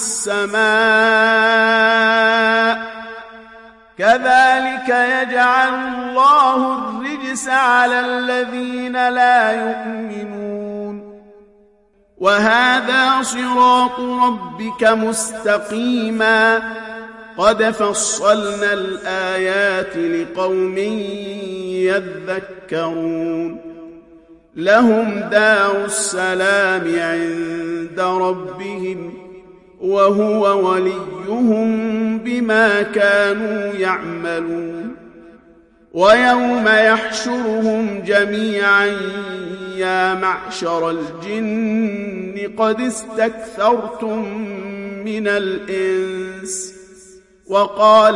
A: السماء كذلك يجعل الله الرجس على الذين لا يؤمنون وهذا صراط ربك مستقيما قد فصلنا الآيات لقوم يذكرون لهم دار السلام عند ربهم وهو وليهم بما كانوا يعملون ويوم يحشرهم جميعا يا معشر الجن قد استكثرتم من الإنس وقال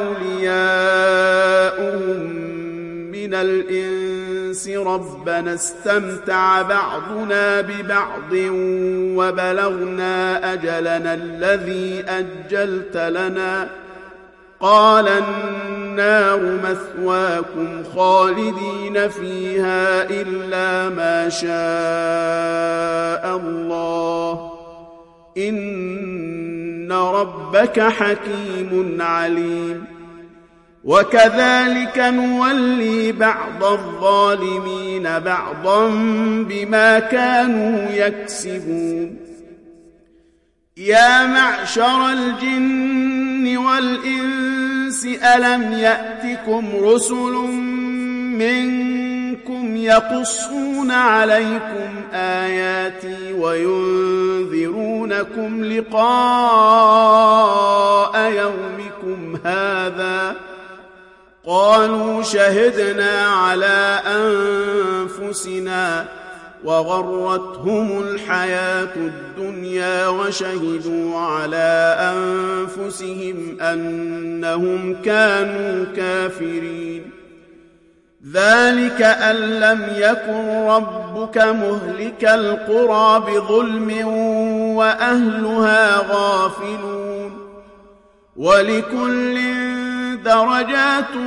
A: أولياؤهم من الإنس ربنا استمتع بعضنا ببعض وبلغنا أجلنا الذي أجلت لنا قال النار مثواكم خالدين فيها إلا ما شاء الله إن ربك حكيم عليم وكذلك نولي بعض الظالمين بعضا بما كانوا يكسبون يا معشر الجن والإنس ألم يأتكم رسل منكم يقصون عليكم آياتي وينذرونكم لقاء يومكم هذا قالوا شهدنا على أنفسنا وغرتهم الحياة الدنيا وشهدوا على أنفسهم أنهم كانوا كافرين ذلك أن لم يكن ربك مهلك القرى بظلم وأهلها غافلون ولكل درجات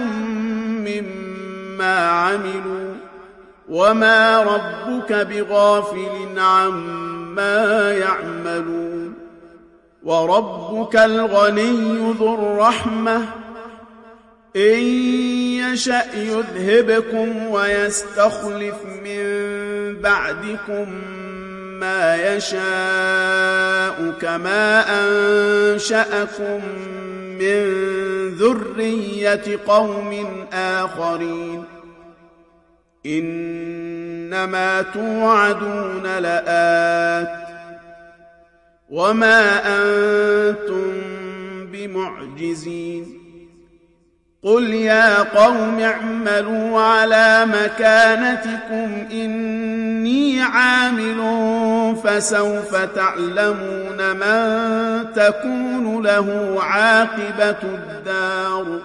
A: مما عملوا وما ربك بغافل عما يعملون وربك الغني ذو الرحمة إن يشأ يذهبكم ويستخلف من بعدكم ما يشاء كما أنشأكم من ذرية قوم آخرين إنما توعدون لآت وما أنتم بمعجزين قل يا قوم اعملوا على مكانتكم إني عامل فسوف تعلمون من تكون له عاقبة الدار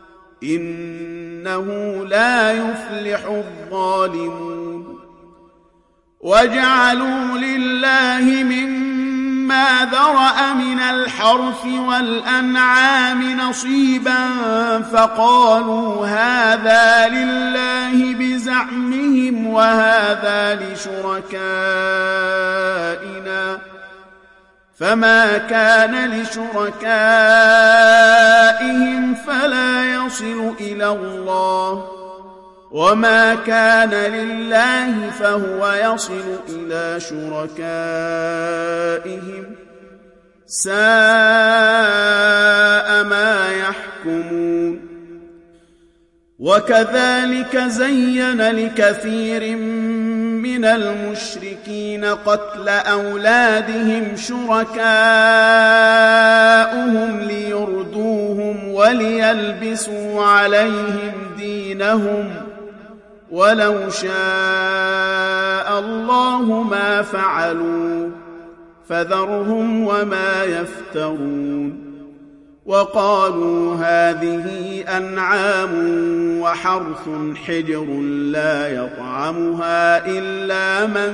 A: إنه لا يفلح الظالمون وجعلوا لله مما ذرأ من الحرث والأنعام نصيبا فقالوا هذا لله بزعمهم وهذا لشركائنا فما كان لشركائهم فلا يصل إلى الله وما كان لله فهو يصل إلى شركائهم ساء ما يحكمون وكذلك زين لكثير من المشركين قتل أولادهم شركاؤهم ليردوهم وليلبسوا عليهم دينهم ولو شاء الله ما فعلوا فذرهم وما يفترون وقالوا هذه أنعام وحرث حجر لا يطعمها إلا من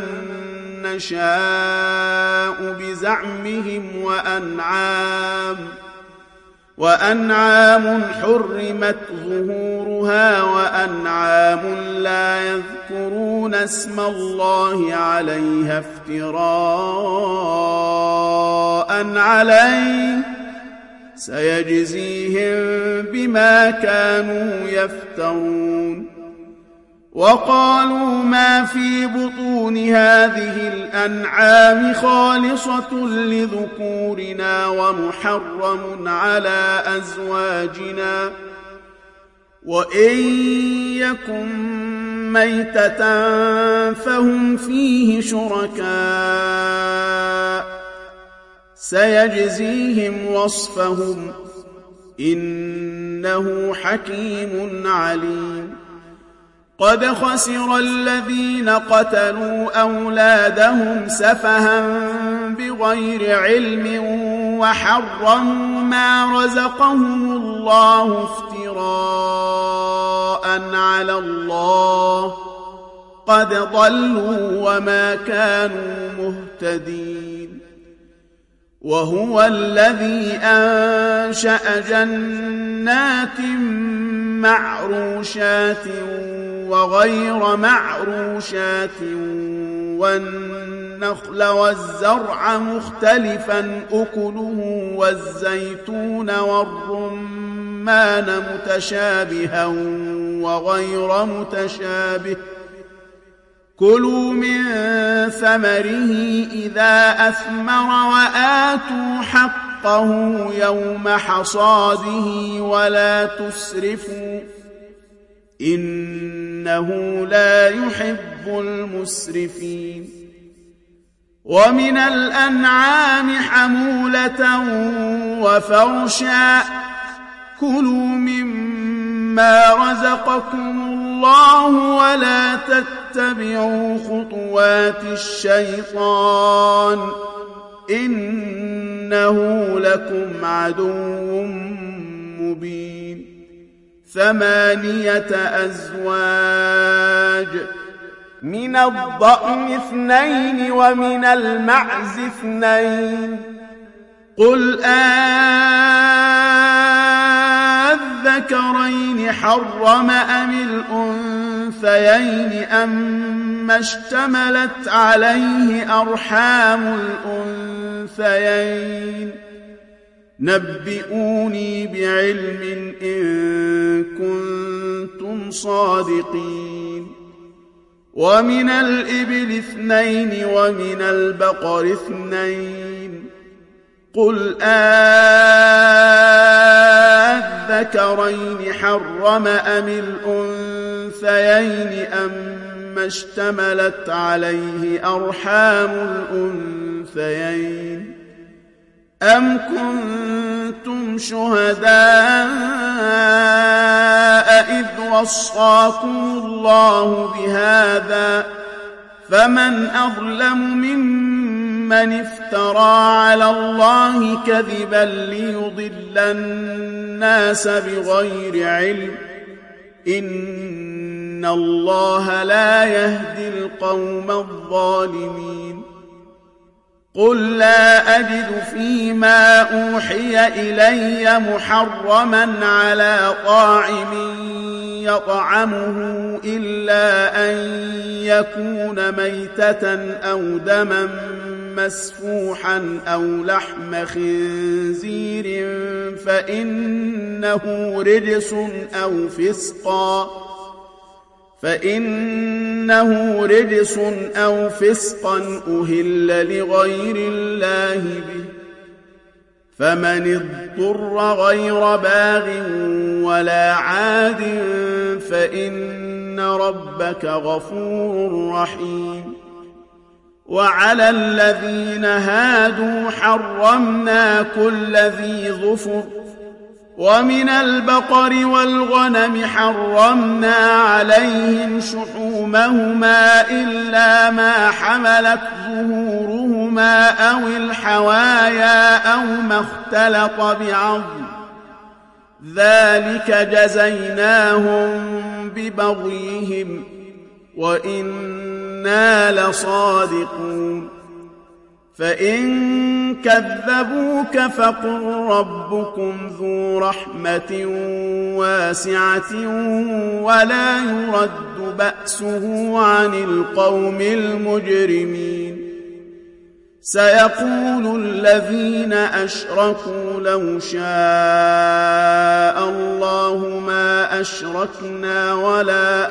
A: نشاء بزعمهم وأنعام حرمت ظهورها وأنعام لا يذكرون اسم الله عليها افتراء عليه سيجزيهم بما كانوا يفترون وقالوا ما في بطون هذه الأنعام خالصة لذكورنا ومحرم على أزواجنا وإن يكن ميتة فهم فيه شركاء سيجزيهم وصفهم إنه حكيم عليم قد خسر الذين قتلوا أولادهم سفها بغير علم وحرموا ما رزقهم الله افتراء على الله قد ضلوا وما كانوا مهتدين وهو الذي أنشأ جنات معروشات وغير معروشات والنخل والزرع مختلفا أكله والزيتون والرمان متشابها وغير متشابه كلوا من ثمره إذا أثمر وآتوا حقه يوم حصاده ولا تسرفوا إنه لا يحب المسرفين ومن الأنعام حمولة وفرشا كلوا مما رزقكم الله ولا تتبعوا خطوات الشيطان إنه لكم عدو مبين 8 أزواج من الضأن 2 ومن المعز 2 قل أذكرين حرم أم الأنثيين أما اشتملت عليه أرحام الأنثيين نبئوني بعلم إن كنتم صادقين ومن الإبل 2 ومن البقر 2 قل أذكرين حرم أم الأنثيين أما اشتملت عليه أرحام الأنثيين أم كنتم شهداء إذ وصاكم الله بهذا فمن أظلم ممن افترى على الله كذبا ليضل الناس بغير علم إن الله لا يهدي القوم الظالمين قل لا أجد فيما أوحي إلي محرما على طاعم يطعمه إلا أن يكون ميتة أو دما مسفوحا أو لحم خنزير فإنه رجس أو فسقا أهل لغير الله به فمن اضطر غير باغ ولا عاد فإن ربك غفور رحيم وعلى الذين هادوا حرمنا كل ذي ظفر ومن البقر والغنم حرمنا عليهم شحومهما إلا ما حملت ظهورهما أو الحوايا أو ما اختلط بعظم ذلك جزيناهم ببغيهم وإنا لصادقون فإن كذبوك فقل ربكم ذو رحمة واسعة ولا يرد بأسه عن القوم المجرمين سيقول الذين أشركوا لو شاء الله ما أشركنا ولا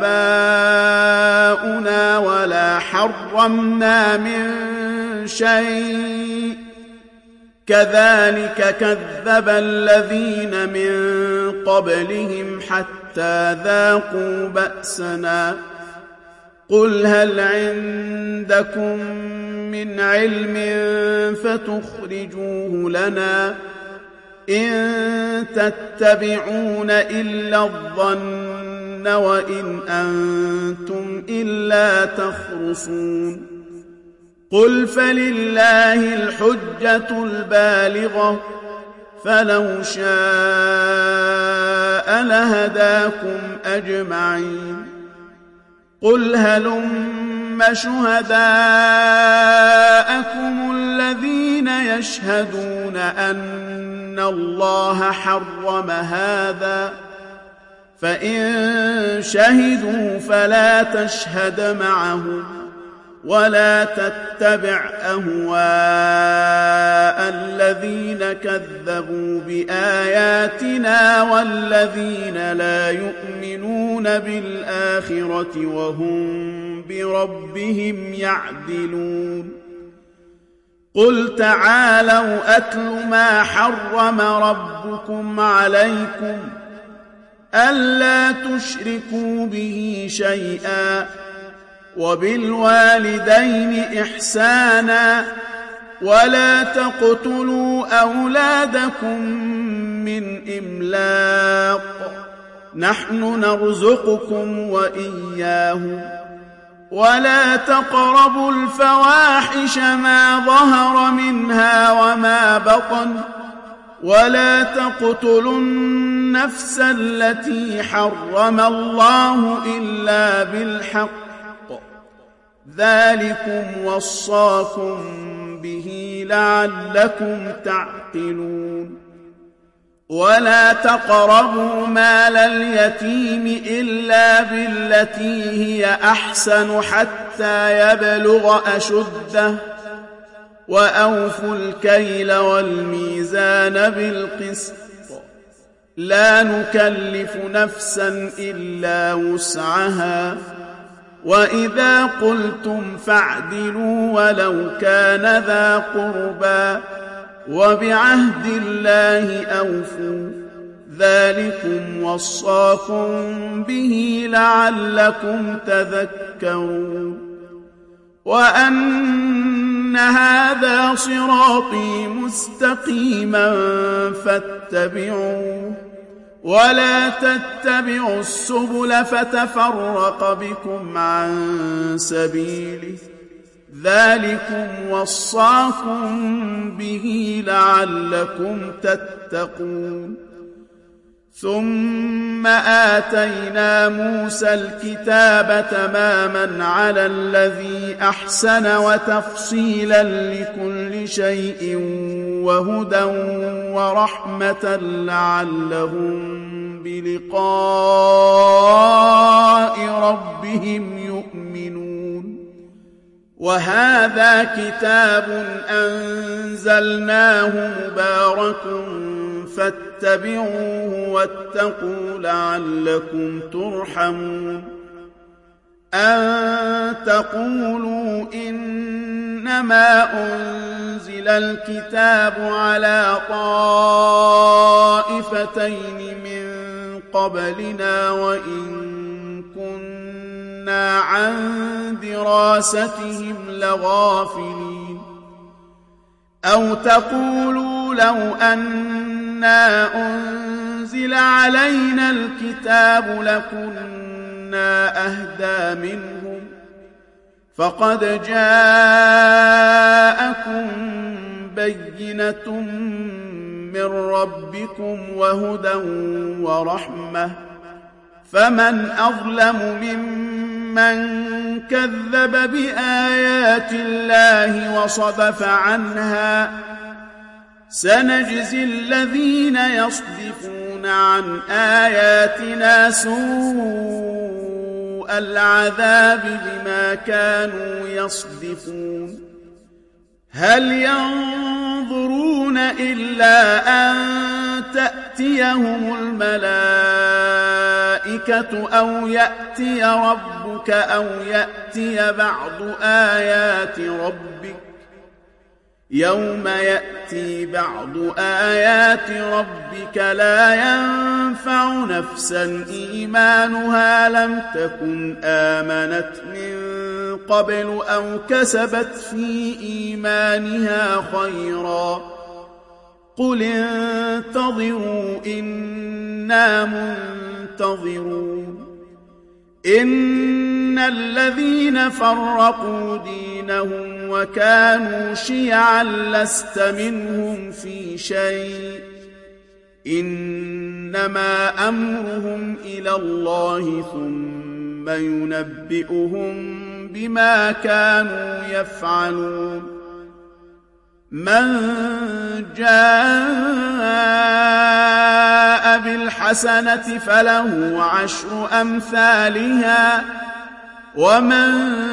A: آباؤنا ولا حرمنا من شيء كذلك كذب الذين من قبلهم حتى ذاقوا بأسنا قل هل عندكم من علم فتخرجوه لنا إن تتبعون إلا الظن وإن أنتم إلا تخرصون قل فلله الحجة البالغة فلو شاء لهداكم أجمعين قل هلم شهداءكم الذين يشهدون أن الله حرم هذا فإن شهدوا فلا تشهد معهم ولا تتبع أهواء الذين كذبوا بآياتنا والذين لا يؤمنون بالآخرة وهم بربهم يعدلون قل تعالوا أتل ما حرم ربكم عليكم ألا تشركوا به شيئا وبالوالدين إحسانا ولا تقتلوا أولادكم من إملاق نحن نرزقكم وإياهم ولا تقربوا الفواحش ما ظهر منها وما بطن ولا تقتلوا النفس التي حرم الله إلا بالحق ذلكم وصاكم به لعلكم تعقلون ولا تقربوا مال اليتيم إلا بالتي هي أحسن حتى يبلغ أشده وأوفوا الكيل والميزان بالقسط لا نكلف نفسا إلا وسعها وإذا قلتم فاعدلوا ولو كان ذا قربى وبعهد الله أوفوا ذلكم وصاكم به لعلكم تذكرون وأن هذا صراطي مستقيما فاتبعوه ولا تتبعوا السبل فتفرق بكم عن سبيله ذلكم وصاكم به لعلكم تتقون ثم آتينا موسى الكتاب تماما على الذي أحسن وتفصيلا لكل شيء وهدى ورحمة لعلهم بلقاء ربهم يؤمنون وهذا كتاب أنزلناه مبارك فاتبعوه واتقوا لعلكم ترحمون أن تقولوا إنما أنزل الكتاب على طائفتين من قبلنا وإن كنا عن دراستهم لغافلين أو تقولوا لو أنا أنزل علينا الكتاب لكنا أهدى منهم فقد جاءكم بينة من ربكم وهدى ورحمة فمن أظلم ممن كذب بآيات الله وصدف عنها سنجزي الذين يصدفون عن آياتنا سوء العذاب بما كانوا يصدفون هل ينظرون إلا أن تأتيهم الملائكة أو يأتي ربك أو يأتي بعض آيات ربك يوم يأتي بعض آيات ربك لا ينفع نفسا إيمانها لم تكن آمنت من قبل أو كسبت في إيمانها خيرا قل انتظروا إنا منتظرون إن الذين فرقوا دينهم وكانوا شيعا لست منهم في شيء إنما أمرهم إلى الله ثم ينبئهم بما كانوا يفعلون من جاء بالحسنة فله 10 أمثالها ومن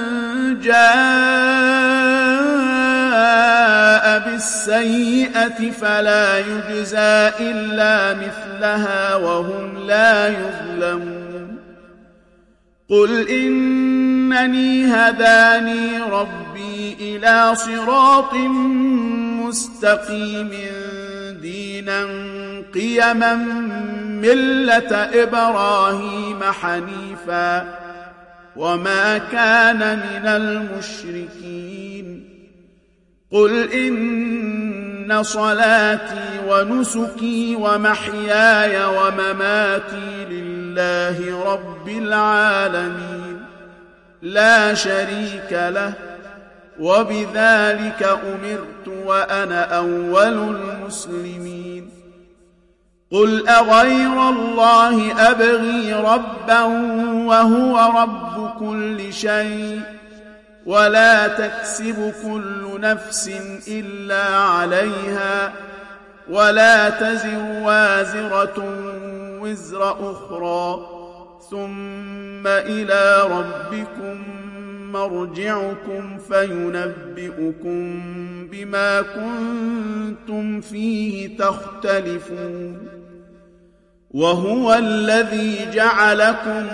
A: جاء بالسيئة فلا يجزى إلا مثلها وهم لا يظلمون قل إنني هداني ربي إلى صراط مستقيم دينا قيما ملة إبراهيم حنيفا وما كان من المشركين قل إن صلاتي ونسكي ومحياي ومماتي لله رب العالمين لا شريك له وبذلك أمرت وأنا أول المسلمين قل أغير الله أبغي ربا وهو رب كل شيء ولا تكسب كل نفس إلا عليها ولا تزر وازرة وزر أخرى ثم إلى ربكم مرجعكم فينبئكم بما كنتم فيه تختلفون وهو الذي جعلكم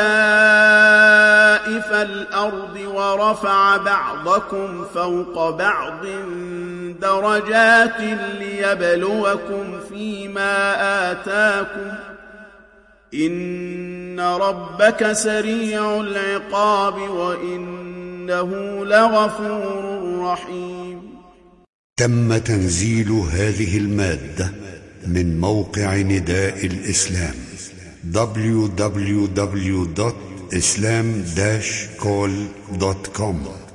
A: خلائف الأرض ورفع بعضكم فوق بعض درجات ليبلوكم فيما آتاكم إن ربك سريع العقاب وإنه لغفور رحيم.
B: تم تنزيل هذه المادة من موقع نداء الإسلام www.islam-call.com